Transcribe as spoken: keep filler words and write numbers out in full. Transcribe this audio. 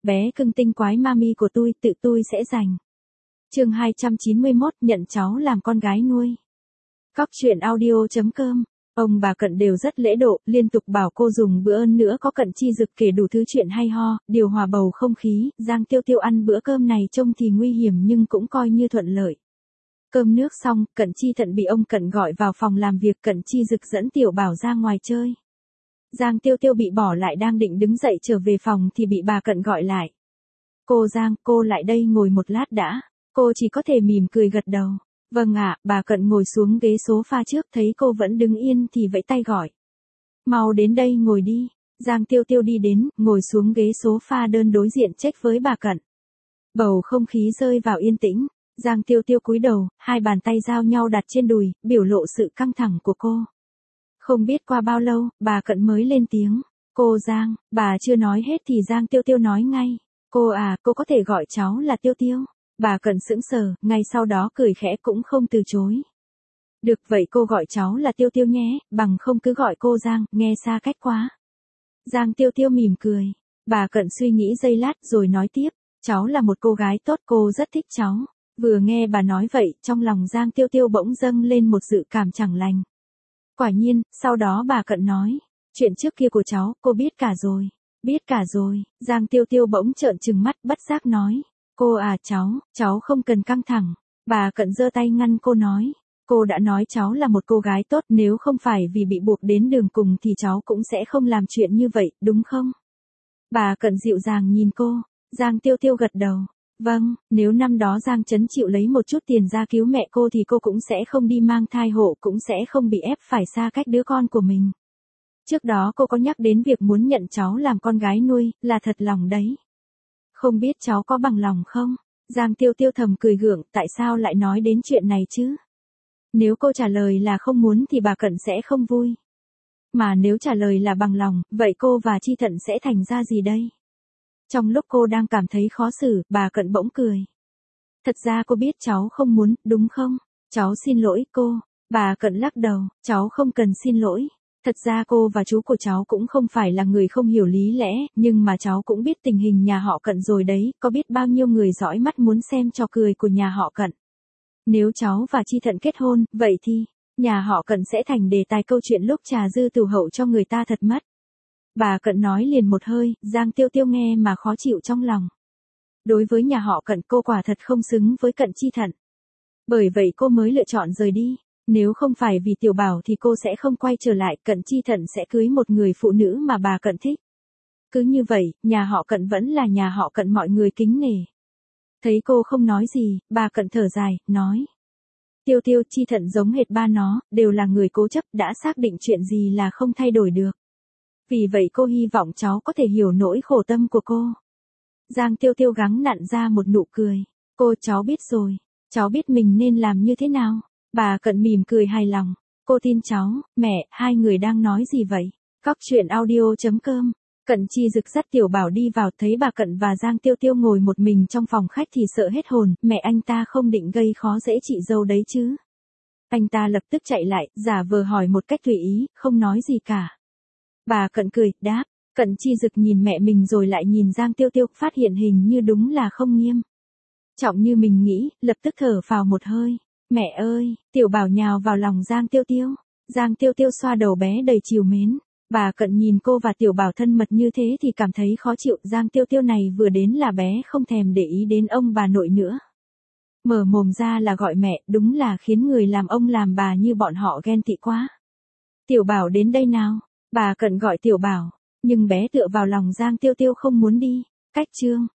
bé cưng tinh quái mami của tôi, tự tôi sẽ giành. Chương hai trăm chín mươi mốt, nhận cháu làm con gái nuôi. Cóc truyện audio chấm com. Ông bà Cận đều rất lễ độ, liên tục bảo cô dùng bữa ơn nữa, có Cận Chi Dực kể đủ thứ chuyện hay ho, điều hòa bầu không khí. Giang Tiêu Tiêu ăn bữa cơm này trông thì nguy hiểm nhưng cũng coi như thuận lợi. Cơm nước xong, Cận Chi Thận bị ông Cận gọi vào phòng làm việc. Cận Chi Dực dẫn Tiểu Bảo ra ngoài chơi. Giang Tiêu Tiêu bị bỏ lại đang định đứng dậy trở về phòng thì bị bà Cận gọi lại. Cô Giang, cô lại đây ngồi một lát đã. Cô chỉ có thể mỉm cười gật đầu. Vâng ạ, bà Cận ngồi xuống ghế sofa trước, thấy cô vẫn đứng yên thì vẫy tay gọi. Mau đến đây ngồi đi. Giang Tiêu Tiêu đi đến, ngồi xuống ghế sofa đơn đối diện check với bà Cận. Bầu không khí rơi vào yên tĩnh. Giang Tiêu Tiêu cúi đầu, hai bàn tay giao nhau đặt trên đùi, biểu lộ sự căng thẳng của cô. Không biết qua bao lâu, bà Cận mới lên tiếng. Cô Giang, bà chưa nói hết thì Giang Tiêu Tiêu nói ngay. Cô à, cô có thể gọi cháu là Tiêu Tiêu. Bà Cận sững sờ, ngay sau đó cười khẽ cũng không từ chối. Được vậy cô gọi cháu là Tiêu Tiêu nhé, bằng không cứ gọi cô Giang, nghe xa cách quá. Giang Tiêu Tiêu mỉm cười. Bà Cận suy nghĩ giây lát rồi nói tiếp. Cháu là một cô gái tốt, cô rất thích cháu. Vừa nghe bà nói vậy, trong lòng Giang Tiêu Tiêu bỗng dâng lên một dự cảm chẳng lành. Quả nhiên, sau đó bà Cận nói. Chuyện trước kia của cháu, cô biết cả rồi. Biết cả rồi. Giang Tiêu Tiêu bỗng trợn trừng mắt bất giác nói. Cô à cháu, cháu không cần căng thẳng. Bà Cận giơ tay ngăn cô nói. Cô đã nói cháu là một cô gái tốt, nếu không phải vì bị buộc đến đường cùng thì cháu cũng sẽ không làm chuyện như vậy, đúng không? Bà Cận dịu dàng nhìn cô. Giang Tiêu Tiêu gật đầu. Vâng, nếu năm đó Giang Trấn chịu lấy một chút tiền ra cứu mẹ cô thì cô cũng sẽ không đi mang thai hộ, cũng sẽ không bị ép phải xa cách đứa con của mình. Trước đó cô có nhắc đến việc muốn nhận cháu làm con gái nuôi, là thật lòng đấy. Không biết cháu có bằng lòng không? Giang Tiêu Tiêu thầm cười gượng, tại sao lại nói đến chuyện này chứ? Nếu cô trả lời là không muốn thì bà Cận sẽ không vui. Mà nếu trả lời là bằng lòng, vậy cô và Chi Thận sẽ thành ra gì đây? Trong lúc cô đang cảm thấy khó xử, bà Cận bỗng cười. Thật ra cô biết cháu không muốn, đúng không? Cháu xin lỗi cô. Bà Cận lắc đầu, cháu không cần xin lỗi. Thật ra cô và chú của cháu cũng không phải là người không hiểu lý lẽ, nhưng mà cháu cũng biết tình hình nhà họ Cận rồi đấy, có biết bao nhiêu người dõi mắt muốn xem trò cười của nhà họ Cận. Nếu cháu và Chi Thận kết hôn, vậy thì, nhà họ Cận sẽ thành đề tài câu chuyện lúc trà dư tửu hậu cho người ta thật mất. Bà Cận nói liền một hơi, Giang Tiêu Tiêu nghe mà khó chịu trong lòng. Đối với nhà họ Cận cô quả thật không xứng với Cận Chi Thận. Bởi vậy cô mới lựa chọn rời đi. Nếu không phải vì Tiểu Bảo thì cô sẽ không quay trở lại, Cận Chi Thận sẽ cưới một người phụ nữ mà bà Cận thích. Cứ như vậy, nhà họ Cận vẫn là nhà họ Cận, mọi người kính nể. Thấy cô không nói gì, bà Cận thở dài, nói. Tiêu Tiêu, Chi Thận giống hệt ba nó, đều là người cố chấp, đã xác định chuyện gì là không thay đổi được. Vì vậy cô hy vọng cháu có thể hiểu nỗi khổ tâm của cô. Giang Tiêu Tiêu gắng nặn ra một nụ cười. Cô, cháu biết rồi. Cháu biết mình nên làm như thế nào. Bà Cận mỉm cười hài lòng. Cô tin cháu. Mẹ, hai người đang nói gì vậy? Cóc truyện audio chấm com. Cận Chi Dực dắt Tiểu Bảo đi vào, thấy bà Cận và Giang Tiêu Tiêu ngồi một mình trong phòng khách thì sợ hết hồn. Mẹ anh ta không định gây khó dễ chị dâu đấy chứ? Anh ta lập tức chạy lại, giả vờ hỏi một cách tùy ý, không nói gì cả. Bà Cận cười, đáp. Cận Chi Dực nhìn mẹ mình rồi lại nhìn Giang Tiêu Tiêu, phát hiện hình như đúng là không nghiêm trọng như mình nghĩ, lập tức thở phào một hơi. Mẹ ơi, Tiểu Bảo nhào vào lòng Giang Tiêu Tiêu. Giang Tiêu Tiêu xoa đầu bé đầy trìu mến. Bà Cận nhìn cô và Tiểu Bảo thân mật như thế thì cảm thấy khó chịu. Giang Tiêu Tiêu này vừa đến là bé không thèm để ý đến ông bà nội nữa. Mở mồm ra là gọi mẹ, đúng là khiến người làm ông làm bà như bọn họ ghen tị quá. Tiểu Bảo đến đây nào. Bà Cận gọi Tiểu Bảo, nhưng bé tựa vào lòng Giang Tiêu Tiêu không muốn đi. Cách chương